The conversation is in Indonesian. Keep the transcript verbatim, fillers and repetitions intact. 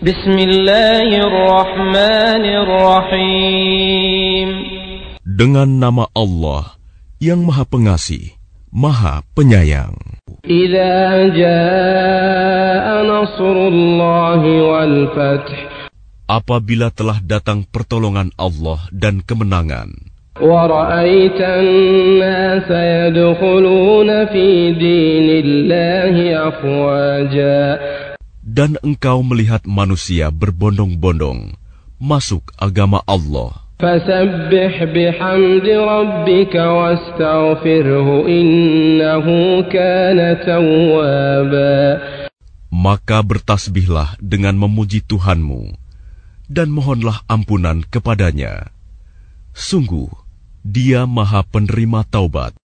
Bismillahirrahmanirrahim. Dengan nama Allah yang Maha Pengasih, Maha Penyayang. Idza jaa nasrullahi wal fath. Apabila telah datang pertolongan Allah dan kemenangan. Wa ra'aitan nasa yadkhuluna fi dinillahi afwaja. Dan engkau melihat manusia berbondong-bondong masuk agama Allah. Fasabbih bihamdi rabbika wastaghfirhu innahu kana tawwaba. Maka bertasbihlah dengan memuji Tuhanmu dan mohonlah ampunan kepadanya. Sungguh, Dia Maha Penerima Taubat.